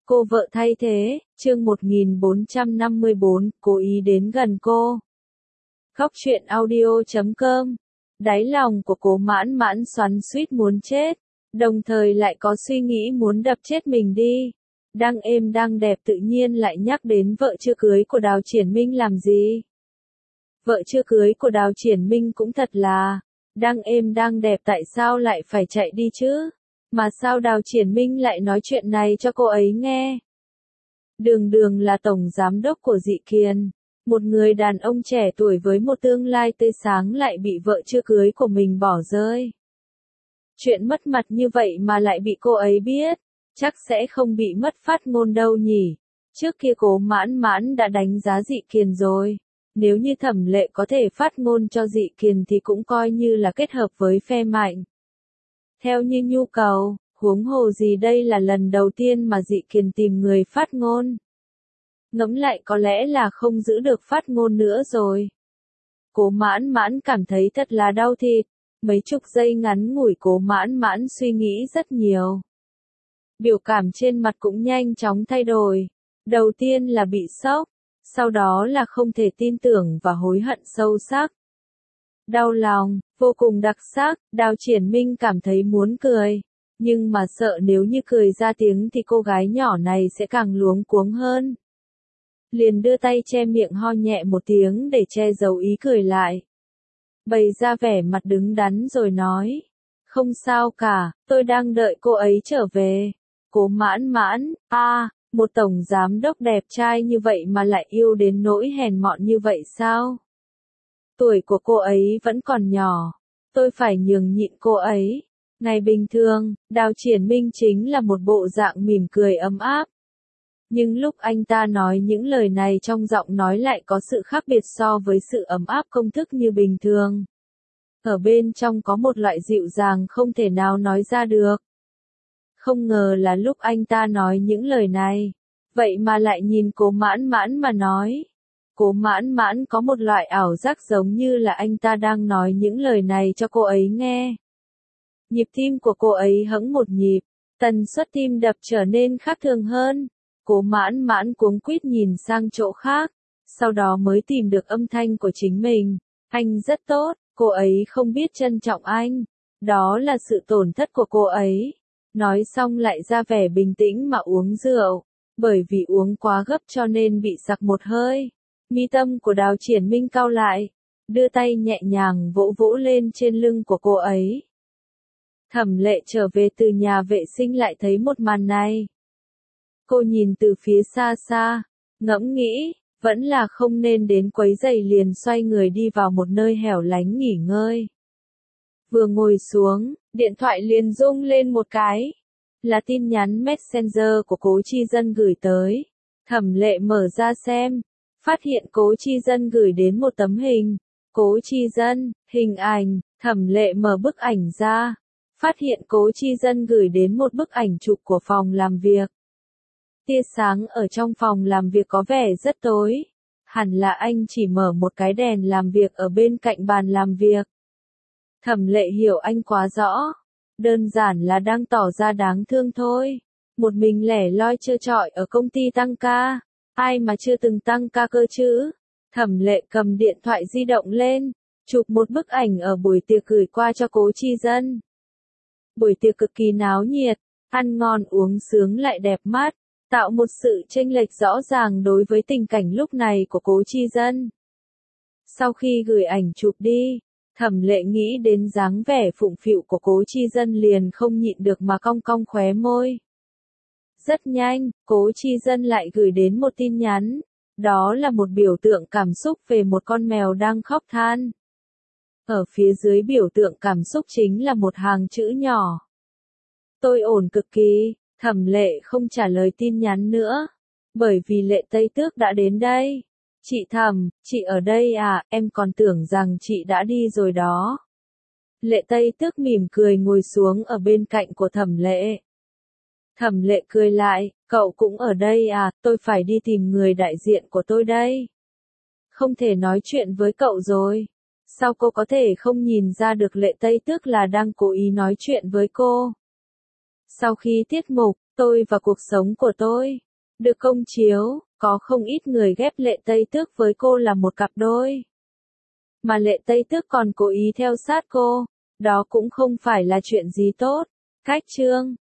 Cô vợ thay thế, chương 1454, cố ý đến gần cô. Góc truyện audio.com. Đáy lòng của Cố Mãn Mãn xoắn xuýt muốn chết, đồng thời lại có suy nghĩ muốn đập chết mình đi. Đang êm đang đẹp tự nhiên lại nhắc đến vợ chưa cưới của Đào Triển Minh làm gì? Vợ chưa cưới của Đào Triển Minh cũng thật là, đang êm đang đẹp tại sao lại phải chạy đi chứ? Mà sao Đào Triển Minh lại nói chuyện này cho cô ấy nghe? Đường Đường là tổng giám đốc của Dị Kiền, một người đàn ông trẻ tuổi với một tương lai tươi sáng lại bị vợ chưa cưới của mình bỏ rơi. Chuyện mất mặt như vậy mà lại bị cô ấy biết, chắc sẽ không bị mất phát ngôn đâu nhỉ. Trước kia Cố Mãn Mãn đã đánh giá Dị Kiền rồi, nếu như Thẩm Lệ có thể phát ngôn cho Dị Kiền thì cũng coi như là kết hợp với phe mạnh. Theo như nhu cầu, huống hồ gì đây là lần đầu tiên mà Dị Kiền tìm người phát ngôn. Ngẫm lại có lẽ là không giữ được phát ngôn nữa rồi. Cố Mãn Mãn cảm thấy thật là đau thịt, mấy chục giây ngắn ngủi Cố Mãn Mãn suy nghĩ rất nhiều. Biểu cảm trên mặt cũng nhanh chóng thay đổi, đầu tiên là bị sốc, sau đó là không thể tin tưởng và hối hận sâu sắc. Đau lòng, vô cùng đặc sắc, Đào Triển Minh cảm thấy muốn cười, nhưng mà sợ nếu như cười ra tiếng thì cô gái nhỏ này sẽ càng luống cuống hơn. Liền đưa tay che miệng ho nhẹ một tiếng để che giấu ý cười lại. Bày ra vẻ mặt đứng đắn rồi nói, không sao cả, tôi đang đợi cô ấy trở về. Cố Mãn Mãn, một tổng giám đốc đẹp trai như vậy mà lại yêu đến nỗi hèn mọn như vậy sao? Tuổi của cô ấy vẫn còn nhỏ, tôi phải nhường nhịn cô ấy. Ngày bình thường, Đào Triển Minh chính là một bộ dạng mỉm cười ấm áp. Nhưng lúc anh ta nói những lời này trong giọng nói lại có sự khác biệt so với sự ấm áp công thức như bình thường. Ở bên trong có một loại dịu dàng không thể nào nói ra được. Không ngờ là lúc anh ta nói những lời này, vậy mà lại nhìn Cố Mãn Mãn mà nói. Cố Mãn Mãn có một loại ảo giác giống như là anh ta đang nói những lời này cho cô ấy nghe. Nhịp tim của cô ấy hững một nhịp, tần suất tim đập trở nên khác thường hơn. Cố Mãn Mãn cuống quýt nhìn sang chỗ khác, sau đó mới tìm được âm thanh của chính mình. Anh rất tốt, cô ấy không biết trân trọng anh. Đó là sự tổn thất của cô ấy. Nói xong lại ra vẻ bình tĩnh mà uống rượu, bởi vì uống quá gấp cho nên bị sặc một hơi. Mi tâm của Đào Triển Minh cau lại, đưa tay nhẹ nhàng vỗ vỗ lên trên lưng của cô ấy. Thẩm Lệ trở về từ nhà vệ sinh lại thấy một màn này. Cô nhìn từ phía xa xa, ngẫm nghĩ, vẫn là không nên đến quấy rầy liền xoay người đi vào một nơi hẻo lánh nghỉ ngơi. Vừa ngồi xuống, điện thoại liền rung lên một cái. Là tin nhắn Messenger của Cố Chi Dân gửi tới. Thẩm Lệ mở ra xem, phát hiện Cố Chi Dân gửi đến một tấm hình. Cố Chi Dân, hình ảnh, Thẩm Lệ mở bức ảnh ra. Phát hiện Cố Chi Dân gửi đến một bức ảnh chụp của phòng làm việc. Tia sáng ở trong phòng làm việc có vẻ rất tối. Hẳn là anh chỉ mở một cái đèn làm việc ở bên cạnh bàn làm việc. Thẩm Lệ hiểu anh quá rõ. Đơn giản là đang tỏ ra đáng thương thôi. Một mình lẻ loi trơ trọi ở công ty tăng ca. Ai mà chưa từng tăng ca cơ chứ? Thẩm Lệ cầm điện thoại di động lên, chụp một bức ảnh ở buổi tiệc gửi qua cho Cố Chi Dân. Buổi tiệc cực kỳ náo nhiệt, ăn ngon uống sướng lại đẹp mắt, tạo một sự chênh lệch rõ ràng đối với tình cảnh lúc này của Cố Chi Dân. Sau khi gửi ảnh chụp đi, Thẩm Lệ nghĩ đến dáng vẻ phụng phịu của Cố Chi Dân liền không nhịn được mà cong cong khóe môi. Rất nhanh, Cố Chi Dân lại gửi đến một tin nhắn, đó là một biểu tượng cảm xúc về một con mèo đang khóc than. Ở phía dưới biểu tượng cảm xúc chính là một hàng chữ nhỏ. Tôi ổn cực kỳ. Thẩm Lệ không trả lời tin nhắn nữa, bởi vì Lệ Tây Tước đã đến đây. Chị Thẩm, chị ở đây à, em còn tưởng rằng chị đã đi rồi đó. Lệ Tây Tước mỉm cười ngồi xuống ở bên cạnh của Thẩm Lệ. Thẩm Lệ cười lại, cậu cũng ở đây à, tôi phải đi tìm người đại diện của tôi đây. Không thể nói chuyện với cậu rồi. Sao cô có thể không nhìn ra được Lệ Tây Tước là đang cố ý nói chuyện với cô? Sau khi tiết mục, Tôi và cuộc sống của tôi. Được công chiếu, có không ít người ghép Lệ Tây Tước với cô là một cặp đôi. Mà Lệ Tây Tước còn cố ý theo sát cô. Đó cũng không phải là chuyện gì tốt. Cách chương